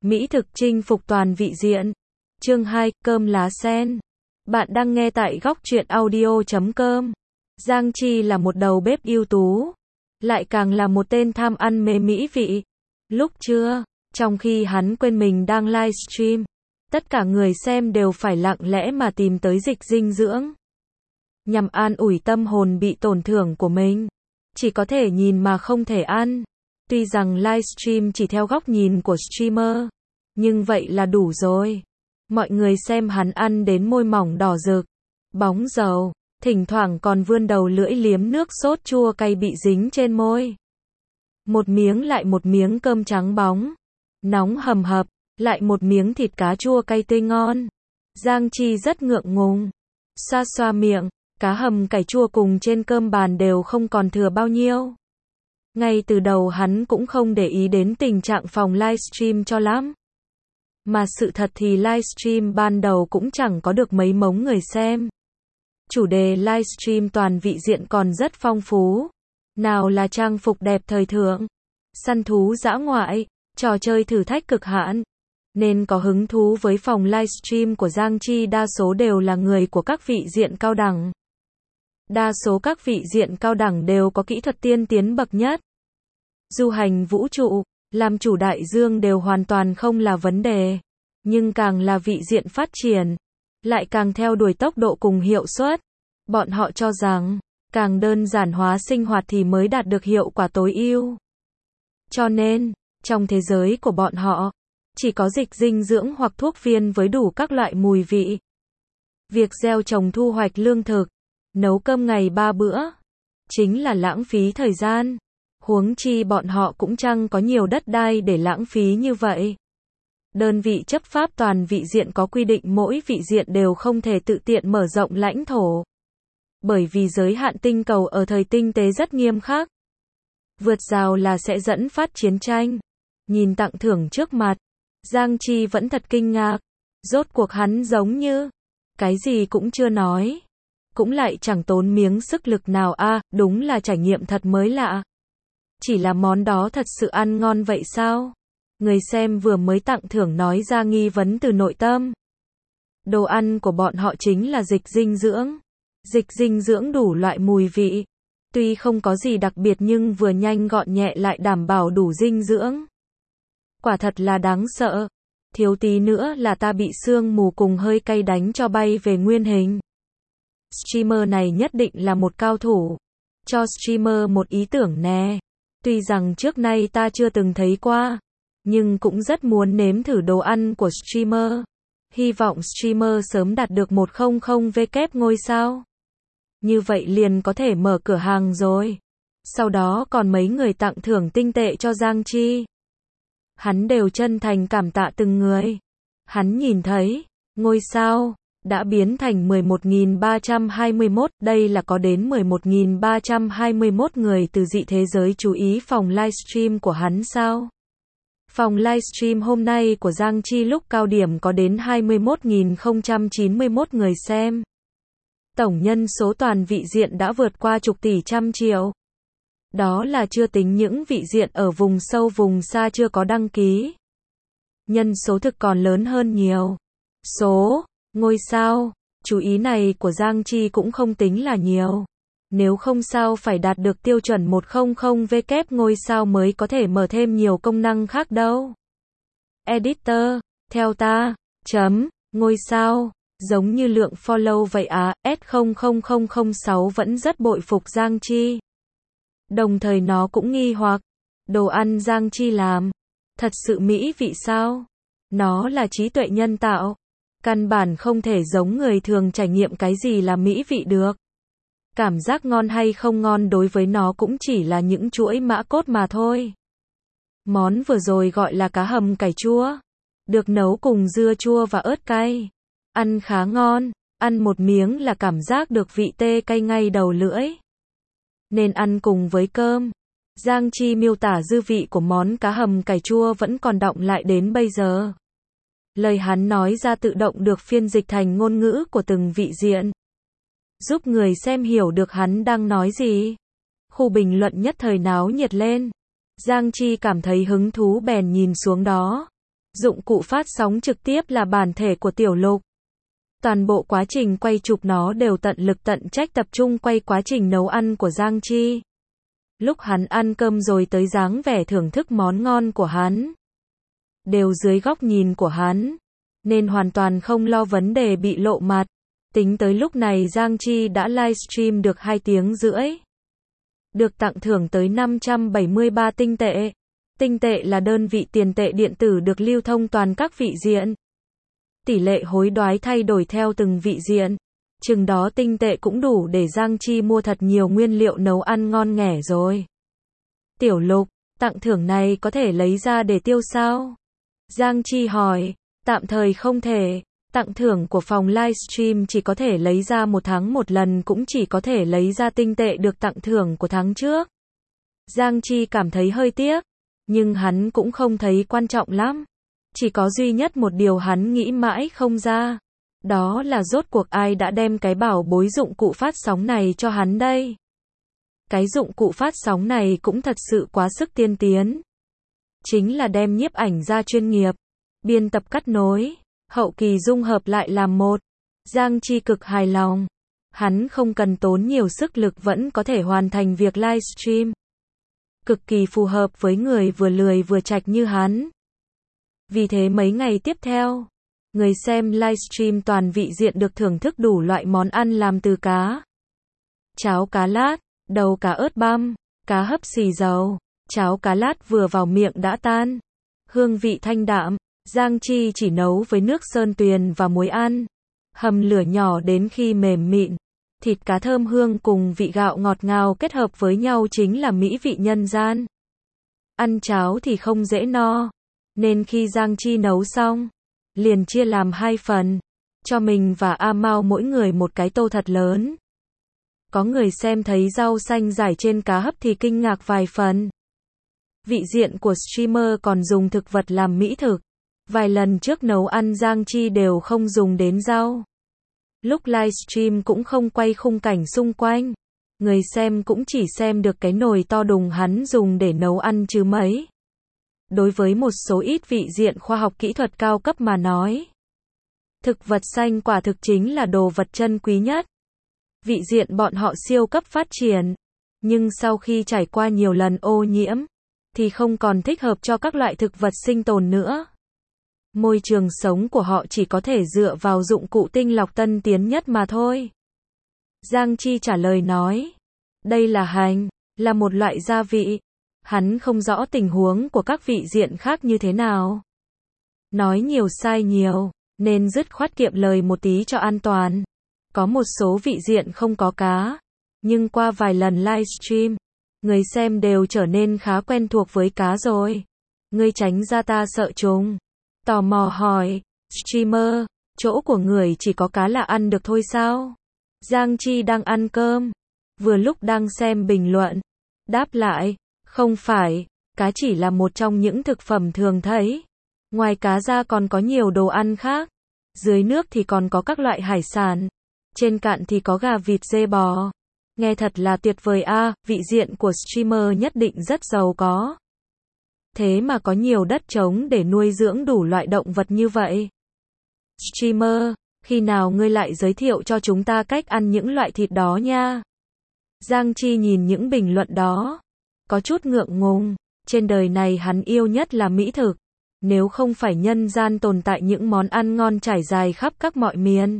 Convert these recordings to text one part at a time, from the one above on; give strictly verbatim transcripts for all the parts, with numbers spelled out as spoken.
Mỹ thực chinh phục toàn vị diện. Chương hai, cơm lá sen. Bạn đang nghe tại góc truyện audio chấm com. Giang Chi là một đầu bếp ưu tú, lại càng là một tên tham ăn mê mỹ vị. Lúc trưa, trong khi hắn quên mình đang livestream, tất cả người xem đều phải lặng lẽ mà tìm tới dịch dinh dưỡng, nhằm an ủi tâm hồn bị tổn thương của mình. Chỉ có thể nhìn mà không thể ăn. Tuy rằng livestream chỉ theo góc nhìn của streamer, nhưng vậy là đủ rồi. Mọi người xem hắn ăn đến môi mỏng đỏ rực, bóng dầu, thỉnh thoảng còn vươn đầu lưỡi liếm nước sốt chua cay bị dính trên môi. Một miếng lại một miếng cơm trắng bóng, nóng hầm hập, lại một miếng thịt cá chua cay tươi ngon. Giang Chi rất ngượng ngùng, xoa xoa miệng, cá hầm cải chua cùng trên cơm bàn đều không còn thừa bao nhiêu. Ngay từ đầu hắn cũng không để ý đến tình trạng phòng livestream cho lắm. Mà sự thật thì livestream ban đầu cũng chẳng có được mấy mống người xem. Chủ đề livestream toàn vị diện còn rất phong phú. Nào là trang phục đẹp thời thượng, săn thú dã ngoại, trò chơi thử thách cực hạn. Nên có hứng thú với phòng livestream của Giang Chi đa số đều là người của các vị diện cao đẳng. Đa số các vị diện cao đẳng đều có kỹ thuật tiên tiến bậc nhất. Du hành vũ trụ, làm chủ đại dương đều hoàn toàn không là vấn đề. Nhưng càng là vị diện phát triển, lại càng theo đuổi tốc độ cùng hiệu suất. Bọn họ cho rằng, càng đơn giản hóa sinh hoạt thì mới đạt được hiệu quả tối ưu. Cho nên, trong thế giới của bọn họ, chỉ có dịch dinh dưỡng hoặc thuốc viên với đủ các loại mùi vị. Việc gieo trồng thu hoạch lương thực, nấu cơm ngày ba bữa, chính là lãng phí thời gian. Huống chi bọn họ cũng chẳng có nhiều đất đai để lãng phí như vậy. Đơn vị chấp pháp toàn vị diện có quy định mỗi vị diện đều không thể tự tiện mở rộng lãnh thổ. Bởi vì giới hạn tinh cầu ở thời tinh tế rất nghiêm khắc. Vượt rào là sẽ dẫn phát chiến tranh. Nhìn tặng thưởng trước mặt, Giang Chi vẫn thật kinh ngạc. Rốt cuộc hắn giống như cái gì cũng chưa nói, cũng lại chẳng tốn miếng sức lực nào a, à, đúng là trải nghiệm thật mới lạ. Chỉ là món đó thật sự ăn ngon vậy sao? Người xem vừa mới tặng thưởng nói ra nghi vấn từ nội tâm. Đồ ăn của bọn họ chính là dịch dinh dưỡng. Dịch dinh dưỡng đủ loại mùi vị. Tuy không có gì đặc biệt nhưng vừa nhanh gọn nhẹ lại đảm bảo đủ dinh dưỡng. Quả thật là đáng sợ. Thiếu tí nữa là ta bị sương mù cùng hơi cay đánh cho bay về nguyên hình. Streamer này nhất định là một cao thủ. Cho streamer một ý tưởng nè. Tuy rằng trước nay ta chưa từng thấy qua, nhưng cũng rất muốn nếm thử đồ ăn của streamer. Hy vọng streamer sớm đạt được một trăm W ngôi sao. Như vậy liền có thể mở cửa hàng rồi. Sau đó còn mấy người tặng thưởng tinh tệ cho Giang Chi. Hắn đều chân thành cảm tạ từng người. Hắn nhìn thấy, ngôi sao đã biến thành mười một nghìn ba trăm hai mươi mốt, đây là có đến mười một nghìn ba trăm hai mươi mốt người từ dị thế giới chú ý phòng livestream của hắn sao? Phòng livestream hôm nay của Giang Chi lúc cao điểm có đến hai mươi mốt nghìn không trăm chín mươi mốt người xem. Tổng nhân số toàn vị diện đã vượt qua chục tỷ trăm triệu. Đó là chưa tính những vị diện ở vùng sâu vùng xa chưa có đăng ký. Nhân số thực còn lớn hơn nhiều. Số ngôi sao chú ý này của Giang Chi cũng không tính là nhiều. Nếu không sao phải đạt được tiêu chuẩn một trăm W ngôi sao mới có thể mở thêm nhiều công năng khác đâu. Editor, theo ta, chấm, ngôi sao, giống như lượng follow vậy à, S không không không không sáu vẫn rất bội phục Giang Chi. Đồng thời nó cũng nghi hoặc, đồ ăn Giang Chi làm, thật sự mỹ vị sao? Nó là trí tuệ nhân tạo. Căn bản không thể giống người thường trải nghiệm cái gì là mỹ vị được. Cảm giác ngon hay không ngon đối với nó cũng chỉ là những chuỗi mã cốt mà thôi. Món vừa rồi gọi là cá hầm cải chua. Được nấu cùng dưa chua và ớt cay. Ăn khá ngon, ăn một miếng là cảm giác được vị tê cay ngay đầu lưỡi. Nên ăn cùng với cơm. Giang Chi miêu tả dư vị của món cá hầm cải chua vẫn còn đọng lại đến bây giờ. Lời hắn nói ra tự động được phiên dịch thành ngôn ngữ của từng vị diện, giúp người xem hiểu được hắn đang nói gì. Khu bình luận nhất thời náo nhiệt lên. Giang Chi cảm thấy hứng thú bèn nhìn xuống đó. Dụng cụ phát sóng trực tiếp là bản thể của Tiểu Lục. Toàn bộ quá trình quay chụp nó đều tận lực tận trách tập trung quay quá trình nấu ăn của Giang Chi. Lúc hắn ăn cơm rồi tới dáng vẻ thưởng thức món ngon của hắn. Đều dưới góc nhìn của hắn. Nên hoàn toàn không lo vấn đề bị lộ mặt. Tính tới lúc này Giang Chi đã livestream được hai tiếng rưỡi. Được tặng thưởng tới năm trăm bảy mươi ba tinh tệ. Tinh tệ là đơn vị tiền tệ điện tử được lưu thông toàn các vị diện. Tỷ lệ hối đoái thay đổi theo từng vị diện. Chừng đó tinh tệ cũng đủ để Giang Chi mua thật nhiều nguyên liệu nấu ăn ngon nghẻ rồi. Tiểu Lục, tặng thưởng này có thể lấy ra để tiêu sao? Giang Chi hỏi, tạm thời không thể. Tặng thưởng của phòng livestream chỉ có thể lấy ra một tháng một lần, cũng chỉ có thể lấy ra tinh tệ được tặng thưởng của tháng trước. Giang Chi cảm thấy hơi tiếc, nhưng hắn cũng không thấy quan trọng lắm. Chỉ có duy nhất một điều hắn nghĩ mãi không ra. Đó là rốt cuộc ai đã đem cái bảo bối dụng cụ phát sóng này cho hắn đây. Cái dụng cụ phát sóng này cũng thật sự quá sức tiên tiến. Chính là đem nhiếp ảnh ra chuyên nghiệp, biên tập cắt nối, hậu kỳ dung hợp lại làm một. Giang Chi cực hài lòng. Hắn không cần tốn nhiều sức lực vẫn có thể hoàn thành việc livestream. Cực kỳ phù hợp với người vừa lười vừa chạch như hắn. Vì thế mấy ngày tiếp theo, người xem livestream toàn vị diện được thưởng thức đủ loại món ăn làm từ cá. Cháo cá lát, đầu cá ớt băm, cá hấp xì dầu. Cháo cá lát vừa vào miệng đã tan. Hương vị thanh đạm. Giang Chi chỉ nấu với nước sơn tuyền và muối ăn. Hầm lửa nhỏ đến khi mềm mịn. Thịt cá thơm hương cùng vị gạo ngọt ngào kết hợp với nhau chính là mỹ vị nhân gian. Ăn cháo thì không dễ no. Nên khi Giang Chi nấu xong, liền chia làm hai phần. Cho mình và A Mao mỗi người một cái tô thật lớn. Có người xem thấy rau xanh rải trên cá hấp thì kinh ngạc vài phần. Vị diện của streamer còn dùng thực vật làm mỹ thực. Vài lần trước nấu ăn Giang Chi đều không dùng đến rau. Lúc livestream cũng không quay khung cảnh xung quanh. Người xem cũng chỉ xem được cái nồi to đùng hắn dùng để nấu ăn chứ mấy. Đối với một số ít vị diện khoa học kỹ thuật cao cấp mà nói, thực vật xanh quả thực chính là đồ vật chân quý nhất. Vị diện bọn họ siêu cấp phát triển, nhưng sau khi trải qua nhiều lần ô nhiễm, thì không còn thích hợp cho các loại thực vật sinh tồn nữa. Môi trường sống của họ chỉ có thể dựa vào dụng cụ tinh lọc tân tiến nhất mà thôi. Giang Chi trả lời nói, đây là hành, là một loại gia vị. Hắn không rõ tình huống của các vị diện khác như thế nào. Nói nhiều sai nhiều, nên dứt khoát kiệm lời một tí cho an toàn. Có một số vị diện không có cá, nhưng qua vài lần livestream, người xem đều trở nên khá quen thuộc với cá rồi. Ngươi tránh ra ta sợ chúng. Tò mò hỏi, streamer, chỗ của người chỉ có cá là ăn được thôi sao? Giang Chi đang ăn cơm, vừa lúc đang xem bình luận, đáp lại, không phải, cá chỉ là một trong những thực phẩm thường thấy. Ngoài cá ra còn có nhiều đồ ăn khác. Dưới nước thì còn có các loại hải sản. Trên cạn thì có gà vịt dê bò. Nghe thật là tuyệt vời a, à, vị diện của streamer nhất định rất giàu có. Thế mà có nhiều đất trống để nuôi dưỡng đủ loại động vật như vậy. Streamer, khi nào ngươi lại giới thiệu cho chúng ta cách ăn những loại thịt đó nha? Giang Chi nhìn những bình luận đó, có chút ngượng ngùng. Trên đời này hắn yêu nhất là mỹ thực. Nếu không phải nhân gian tồn tại những món ăn ngon trải dài khắp các mọi miền,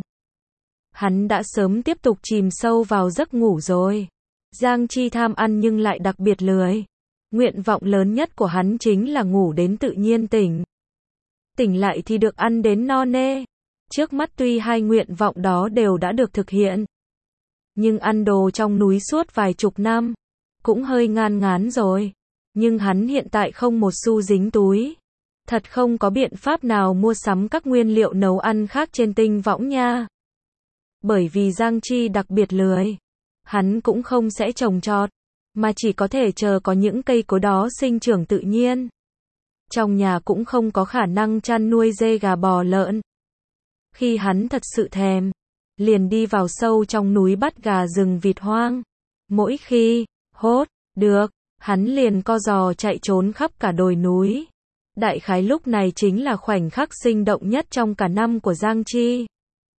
hắn đã sớm tiếp tục chìm sâu vào giấc ngủ rồi. Giang Chi tham ăn nhưng lại đặc biệt lười. Nguyện vọng lớn nhất của hắn chính là ngủ đến tự nhiên tỉnh. Tỉnh lại thì được ăn đến no nê. Trước mắt tuy hai nguyện vọng đó đều đã được thực hiện, nhưng ăn đồ trong núi suốt vài chục năm, cũng hơi ngán ngán rồi. Nhưng hắn hiện tại không một xu dính túi. Thật không có biện pháp nào mua sắm các nguyên liệu nấu ăn khác trên tinh võng nha. Bởi vì Giang Chi đặc biệt lười, hắn cũng không sẽ trồng trọt, mà chỉ có thể chờ có những cây cối đó sinh trưởng tự nhiên. Trong nhà cũng không có khả năng chăn nuôi dê gà bò lợn. Khi hắn thật sự thèm, liền đi vào sâu trong núi bắt gà rừng vịt hoang. Mỗi khi hốt được, hắn liền co giò chạy trốn khắp cả đồi núi. Đại khái lúc này chính là khoảnh khắc sinh động nhất trong cả năm của Giang Chi.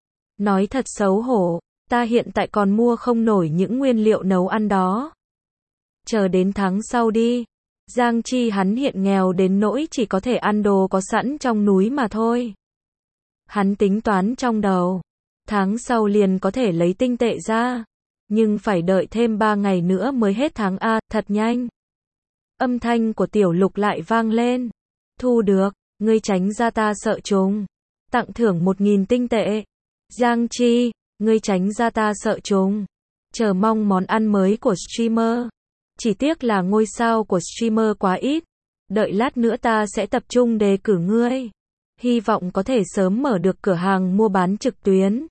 Nói thật xấu hổ, ta hiện tại còn mua không nổi những nguyên liệu nấu ăn đó. Chờ đến tháng sau đi. Giang Chi hắn hiện nghèo đến nỗi chỉ có thể ăn đồ có sẵn trong núi mà thôi. Hắn tính toán trong đầu. Tháng sau liền có thể lấy tinh tệ ra. Nhưng phải đợi thêm ba ngày nữa mới hết tháng A, thật nhanh. Âm thanh của Tiểu Lục lại vang lên. Thu được, ngươi tránh ra ta sợ trùng. Tặng thưởng một nghìn tinh tệ. Giang Chi, ngươi tránh ra ta sợ trùng. Chờ mong món ăn mới của streamer. Chỉ tiếc là ngôi sao của streamer quá ít. Đợi lát nữa ta sẽ tập trung đề cử ngươi. Hy vọng có thể sớm mở được cửa hàng mua bán trực tuyến.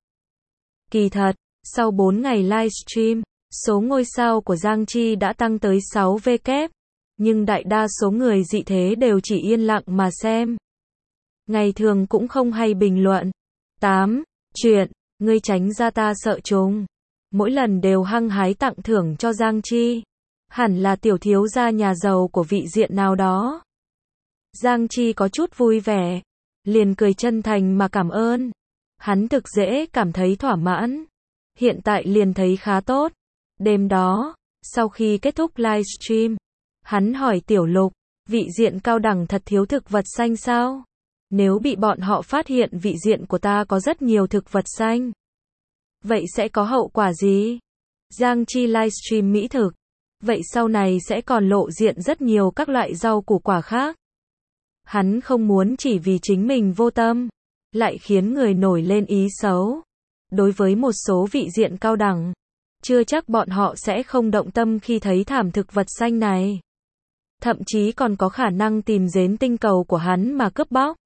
Kỳ thật, sau bốn ngày livestream, số ngôi sao của Giang Chi đã tăng tới sáu vê. Nhưng đại đa số người dị thế đều chỉ yên lặng mà xem. Ngày thường cũng không hay bình luận. tám. Chuyện, ngươi tránh ra ta sợ trùng. Mỗi lần đều hăng hái tặng thưởng cho Giang Chi. Hẳn là tiểu thiếu gia nhà giàu của vị diện nào đó. Giang Chi có chút vui vẻ. Liền cười chân thành mà cảm ơn. Hắn thực dễ cảm thấy thỏa mãn. Hiện tại liền thấy khá tốt. Đêm đó, sau khi kết thúc livestream, hắn hỏi Tiểu Lục, vị diện cao đẳng thật thiếu thực vật xanh sao? Nếu bị bọn họ phát hiện vị diện của ta có rất nhiều thực vật xanh, vậy sẽ có hậu quả gì? Giang Chi livestream mỹ thực. Vậy sau này sẽ còn lộ diện rất nhiều các loại rau củ quả khác. Hắn không muốn chỉ vì chính mình vô tâm, lại khiến người nổi lên ý xấu. Đối với một số vị diện cao đẳng, chưa chắc bọn họ sẽ không động tâm khi thấy thảm thực vật xanh này. Thậm chí còn có khả năng tìm đến tinh cầu của hắn mà cướp bóc.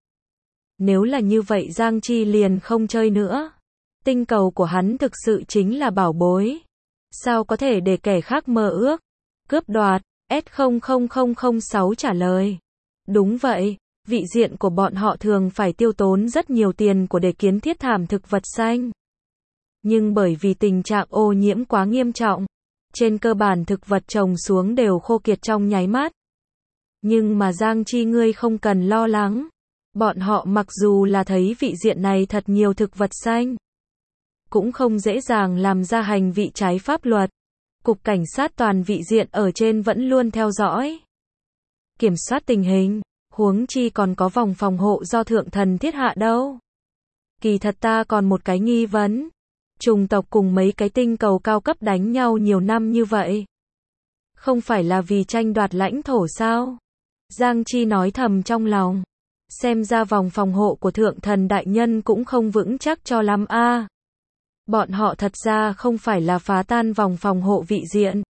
Nếu là như vậy Giang Chi liền không chơi nữa. Tinh cầu của hắn thực sự chính là bảo bối. Sao có thể để kẻ khác mơ ước, cướp đoạt? S không không không không sáu trả lời. Đúng vậy, vị diện của bọn họ thường phải tiêu tốn rất nhiều tiền của để kiến thiết thảm thực vật xanh. Nhưng bởi vì tình trạng ô nhiễm quá nghiêm trọng, trên cơ bản thực vật trồng xuống đều khô kiệt trong nháy mắt. Nhưng mà Giang Chi ngươi không cần lo lắng. Bọn họ mặc dù là thấy vị diện này thật nhiều thực vật xanh, cũng không dễ dàng làm ra hành vi trái pháp luật. Cục cảnh sát toàn vị diện ở trên vẫn luôn theo dõi, kiểm soát tình hình, huống chi còn có vòng phòng hộ do thượng thần thiết hạ đâu. Kỳ thật ta còn một cái nghi vấn. Chủng tộc cùng mấy cái tinh cầu cao cấp đánh nhau nhiều năm như vậy, không phải là vì tranh đoạt lãnh thổ sao? Giang Chi nói thầm trong lòng. Xem ra vòng phòng hộ của thượng thần đại nhân cũng không vững chắc cho lắm a. À. Bọn họ thật ra không phải là phá tan vòng phòng hộ vị diện,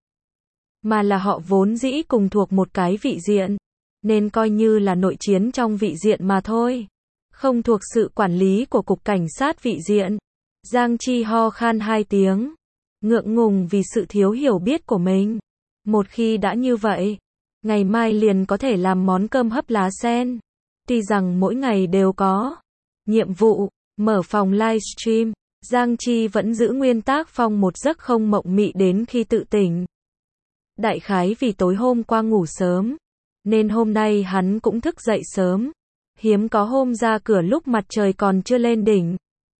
mà là họ vốn dĩ cùng thuộc một cái vị diện, nên coi như là nội chiến trong vị diện mà thôi, không thuộc sự quản lý của cục cảnh sát vị diện. Giang Chi ho khan hai tiếng, ngượng ngùng vì sự thiếu hiểu biết của mình. Một khi đã như vậy, ngày mai liền có thể làm món cơm hấp lá sen. Tuy rằng mỗi ngày đều có nhiệm vụ mở phòng livestream, Giang Chi vẫn giữ nguyên tác phong một giấc không mộng mị đến khi tự tỉnh. Đại khái vì tối hôm qua ngủ sớm, nên hôm nay hắn cũng thức dậy sớm. Hiếm có hôm ra cửa lúc mặt trời còn chưa lên đỉnh.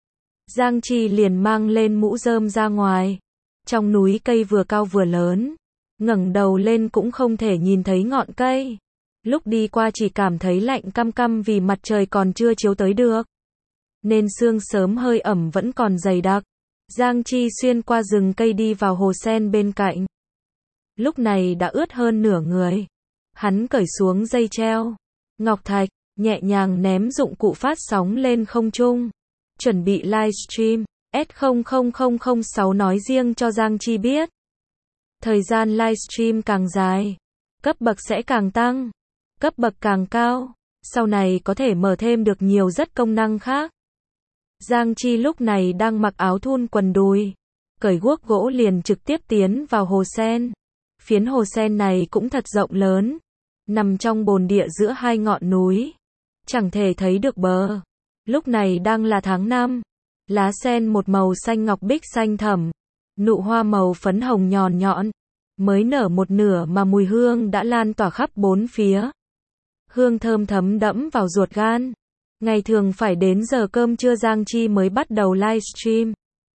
Giang Chi liền mang lên mũ rơm ra ngoài. Trong núi cây vừa cao vừa lớn, ngẩng đầu lên cũng không thể nhìn thấy ngọn cây. Lúc đi qua chỉ cảm thấy lạnh căm căm vì mặt trời còn chưa chiếu tới được, nên sương sớm hơi ẩm vẫn còn dày đặc. Giang Chi xuyên qua rừng cây đi vào hồ sen bên cạnh. Lúc này đã ướt hơn nửa người. Hắn cởi xuống dây treo ngọc thạch, nhẹ nhàng ném dụng cụ phát sóng lên không trung, chuẩn bị livestream. S không không không không sáu nói riêng cho Giang Chi biết, thời gian livestream càng dài, cấp bậc sẽ càng tăng, cấp bậc càng cao, sau này có thể mở thêm được nhiều rất công năng khác. Giang Chi lúc này đang mặc áo thun quần đùi, cởi guốc gỗ liền trực tiếp tiến vào hồ sen. Phiến hồ sen này cũng thật rộng lớn, nằm trong bồn địa giữa hai ngọn núi, chẳng thể thấy được bờ. Lúc này đang là tháng năm, lá sen một màu xanh ngọc bích xanh thẳm, nụ hoa màu phấn hồng nhọn nhọn, mới nở một nửa mà mùi hương đã lan tỏa khắp bốn phía. hương thơm thấm đẫm vào ruột gan. Ngày thường phải đến giờ cơm trưa Giang Chi mới bắt đầu livestream.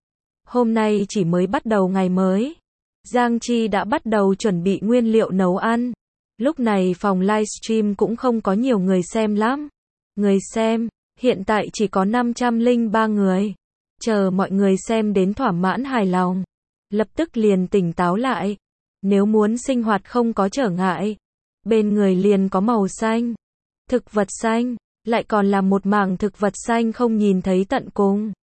Hôm nay chỉ mới bắt đầu ngày mới. Giang Chi đã bắt đầu chuẩn bị nguyên liệu nấu ăn. Lúc này phòng livestream cũng không có nhiều người xem lắm. Người xem, hiện tại chỉ có năm trăm lẻ ba người. Chờ mọi người xem đến thỏa mãn hài lòng. Lập tức liền tỉnh táo lại. Nếu muốn sinh hoạt không có trở ngại. Bên người liền có màu xanh. Thực vật xanh. Lại còn là một mảng thực vật xanh không nhìn thấy tận cùng.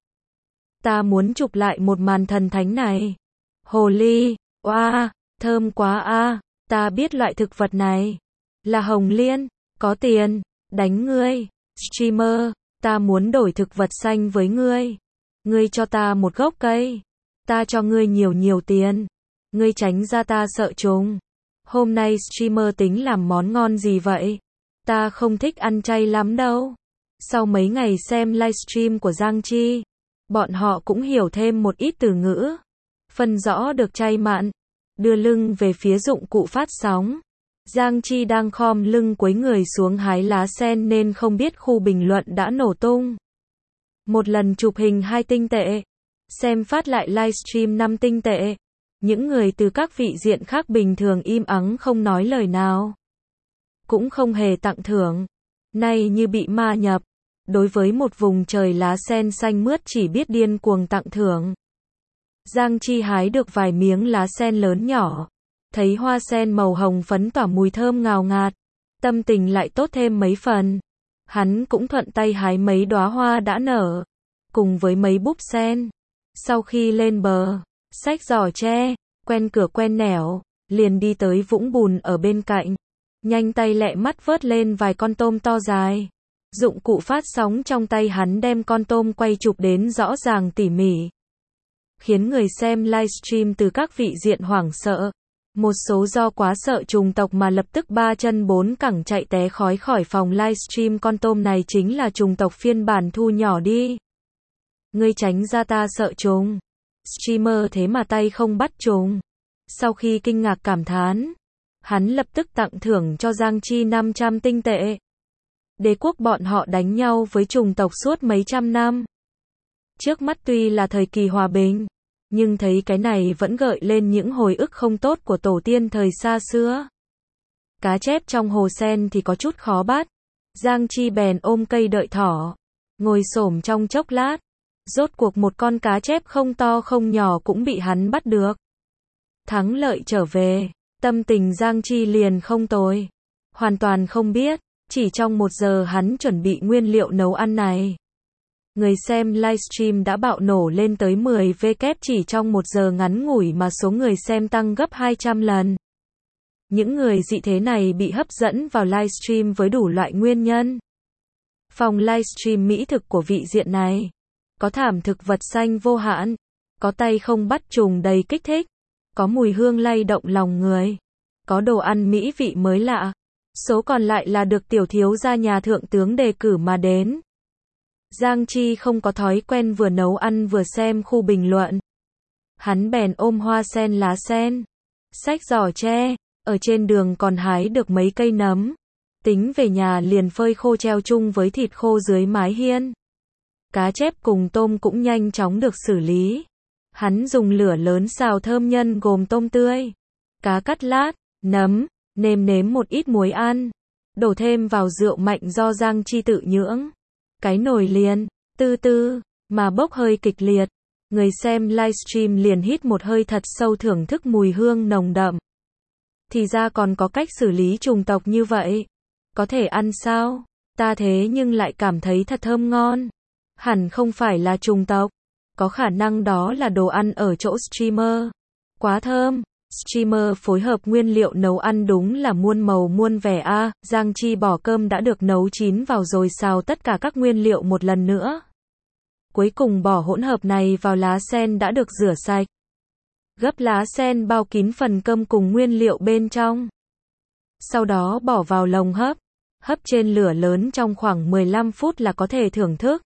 Ta muốn chụp lại một màn thần thánh này. Hồ ly, oa, wow, thơm quá a, à. Ta biết loại thực vật này. Là hồng liên, có tiền, đánh ngươi. Streamer, ta muốn đổi thực vật xanh với ngươi. Ngươi cho ta một gốc cây. Ta cho ngươi nhiều nhiều tiền. Ngươi tránh ra ta sợ trùng. Hôm nay streamer tính làm món ngon gì vậy? Ta không thích ăn chay lắm đâu. Sau mấy ngày xem livestream của Giang Chi, bọn họ cũng hiểu thêm một ít từ ngữ. Phân rõ được chay mặn. Đưa lưng về phía dụng cụ phát sóng. Giang Chi đang khom lưng cúi người xuống hái lá sen nên không biết khu bình luận đã nổ tung. Một lần chụp hình hai tinh tệ. Xem phát lại livestream năm tinh tệ. Những người từ các vị diện khác bình thường im ắng không nói lời nào. Cũng không hề tặng thưởng. Nay như bị ma nhập. Đối với một vùng trời lá sen xanh mướt chỉ biết điên cuồng tặng thưởng. Giang Chi hái được vài miếng lá sen lớn nhỏ. Thấy hoa sen màu hồng phấn tỏa mùi thơm ngào ngạt. Tâm tình lại tốt thêm mấy phần. Hắn cũng thuận tay hái mấy đóa hoa đã nở. Cùng với mấy búp sen. Sau khi lên bờ, xách giỏ tre, quen cửa quen nẻo, liền đi tới vũng bùn ở bên cạnh. Nhanh tay lẹ mắt vớt lên vài con tôm to dài. Dụng cụ phát sóng trong tay hắn đem con tôm quay chụp đến rõ ràng tỉ mỉ. Khiến người xem livestream từ các vị diện hoảng sợ. Một số do quá sợ trùng tộc mà lập tức ba chân bốn cẳng chạy té khói khỏi phòng livestream. Con tôm này chính là trùng tộc phiên bản thu nhỏ đi. Ngươi tránh ra ta sợ trùng. Streamer thế mà tay không bắt trùng. Sau khi kinh ngạc cảm thán, hắn lập tức tặng thưởng cho Giang Chi năm trăm tinh tệ. Đế quốc bọn họ đánh nhau với trùng tộc suốt mấy trăm năm. Trước mắt tuy là thời kỳ hòa bình, nhưng thấy cái này vẫn gợi lên những hồi ức không tốt của tổ tiên thời xa xưa. Cá chép trong hồ sen thì có chút khó bắt. Giang Chi bèn ôm cây đợi thỏ. Ngồi xổm trong chốc lát. Rốt cuộc một con cá chép không to không nhỏ cũng bị hắn bắt được. Thắng lợi trở về. Tâm tình Giang Chi liền không tồi. Hoàn toàn không biết. Chỉ trong một giờ hắn chuẩn bị nguyên liệu nấu ăn này. Người xem livestream đã bạo nổ lên tới mười vê chỉ trong một giờ ngắn ngủi mà số người xem tăng gấp hai trăm lần. Những người dị thế này bị hấp dẫn vào livestream với đủ loại nguyên nhân. Phòng livestream mỹ thực của vị diện này. Có thảm thực vật xanh vô hạn. Có tay không bắt trùng đầy kích thích. Có mùi hương lay động lòng người. Có đồ ăn mỹ vị mới lạ. Số còn lại là được tiểu thiếu gia nhà thượng tướng đề cử mà đến. Giang Chi không có thói quen vừa nấu ăn vừa xem khu bình luận. Hắn bèn ôm hoa sen lá sen. Xách giỏ tre. Ở trên đường còn hái được mấy cây nấm. Tính về nhà liền phơi khô treo chung với thịt khô dưới mái hiên. Cá chép cùng tôm cũng nhanh chóng được xử lý. Hắn dùng lửa lớn xào thơm nhân gồm tôm tươi, cá cắt lát, nấm, nêm nếm một ít muối ăn. Đổ thêm vào rượu mạnh do Giang Chi tự nhưỡng. Cái nồi liền, tư tư, mà bốc hơi kịch liệt. Người xem livestream liền hít một hơi thật sâu thưởng thức mùi hương nồng đậm. Thì ra còn có cách xử lý trùng tộc như vậy. Có thể ăn sao? Ta thế nhưng lại cảm thấy thật thơm ngon. Hẳn không phải là trùng tộc. Có khả năng đó là đồ ăn ở chỗ streamer. Quá thơm. Streamer phối hợp nguyên liệu nấu ăn đúng là muôn màu muôn vẻ a. À, Giang Chi bỏ cơm đã được nấu chín vào rồi xào tất cả các nguyên liệu một lần nữa. Cuối cùng bỏ hỗn hợp này vào lá sen đã được rửa sạch. Gấp lá sen bao kín phần cơm cùng nguyên liệu bên trong. Sau đó bỏ vào lồng hấp. Hấp trên lửa lớn trong khoảng mười lăm phút là có thể thưởng thức.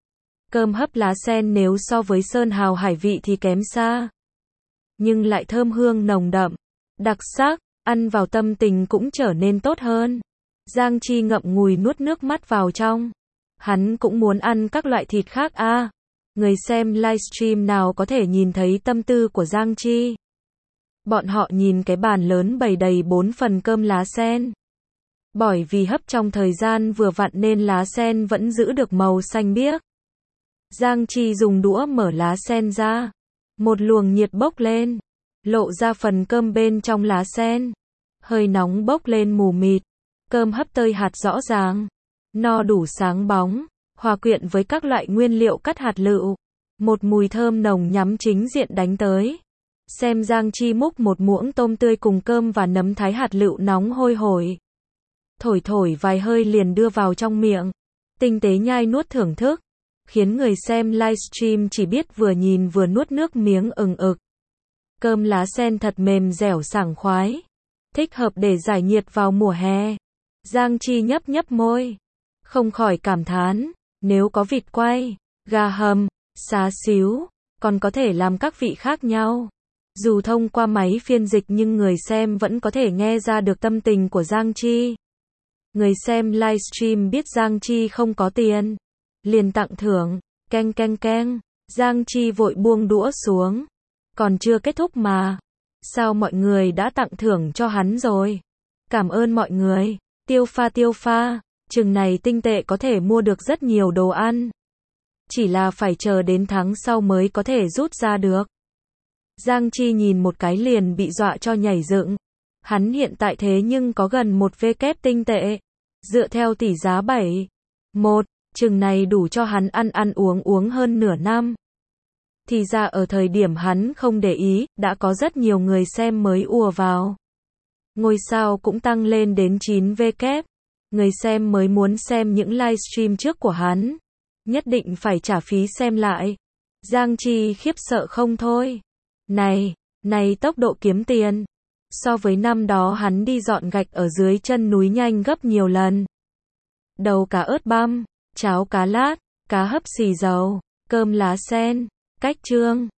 Cơm hấp lá sen nếu so với sơn hào hải vị thì kém xa. Nhưng lại thơm hương nồng đậm, đặc sắc, ăn vào tâm tình cũng trở nên tốt hơn. Giang Chi ngậm ngùi nuốt nước mắt vào trong. Hắn cũng muốn ăn các loại thịt khác a. À. Người xem livestream nào có thể nhìn thấy tâm tư của Giang Chi. Bọn họ nhìn cái bàn lớn bày đầy bốn phần cơm lá sen. Bởi vì hấp trong thời gian vừa vặn nên lá sen vẫn giữ được màu xanh biếc. Giang Chi dùng đũa mở lá sen ra. Một luồng nhiệt bốc lên. Lộ ra phần cơm bên trong lá sen. Hơi nóng bốc lên mù mịt. Cơm hấp tơi hạt rõ ràng. No đủ sáng bóng. Hòa quyện với các loại nguyên liệu cắt hạt lựu. Một mùi thơm nồng nhắm chính diện đánh tới. Xem Giang Chi múc một muỗng tôm tươi cùng cơm và nấm thái hạt lựu nóng hôi hổi. Thổi thổi vài hơi liền đưa vào trong miệng. Tinh tế nhai nuốt thưởng thức. Khiến người xem livestream chỉ biết vừa nhìn vừa nuốt nước miếng ừng ực. Cơm lá sen thật mềm dẻo sảng khoái. Thích hợp để giải nhiệt vào mùa hè. Giang Chi nhấp nhấp môi. Không khỏi cảm thán. Nếu có vịt quay, gà hầm, xá xíu, còn có thể làm các vị khác nhau. Dù thông qua máy phiên dịch nhưng người xem vẫn có thể nghe ra được tâm tình của Giang Chi. Người xem livestream biết Giang Chi không có tiền. Liền tặng thưởng, keng keng keng. Giang Chi vội buông đũa xuống. Còn chưa kết thúc mà. Sao mọi người đã tặng thưởng cho hắn rồi? Cảm ơn mọi người. Tiêu pha tiêu pha. Chừng này tinh tệ có thể mua được rất nhiều đồ ăn. Chỉ là phải chờ đến tháng sau mới có thể rút ra được. Giang Chi nhìn một cái liền bị dọa cho nhảy dựng. Hắn hiện tại thế nhưng có gần một vê kép tinh tệ. Dựa theo tỷ giá bảy một, chừng này đủ cho hắn ăn ăn uống uống hơn nửa năm. Thì ra ở thời điểm hắn không để ý, đã có rất nhiều người xem mới ùa vào. Ngôi sao cũng tăng lên đến chín vê kép. Người xem mới muốn xem những livestream trước của hắn. Nhất định phải trả phí xem lại. Giang Chi khiếp sợ không thôi. Này, này tốc độ kiếm tiền. So với năm đó hắn đi dọn gạch ở dưới chân núi nhanh gấp nhiều lần. Đầu cá ớt băm, cháo cá lát, cá hấp xì dầu, cơm lá sen, cách trương.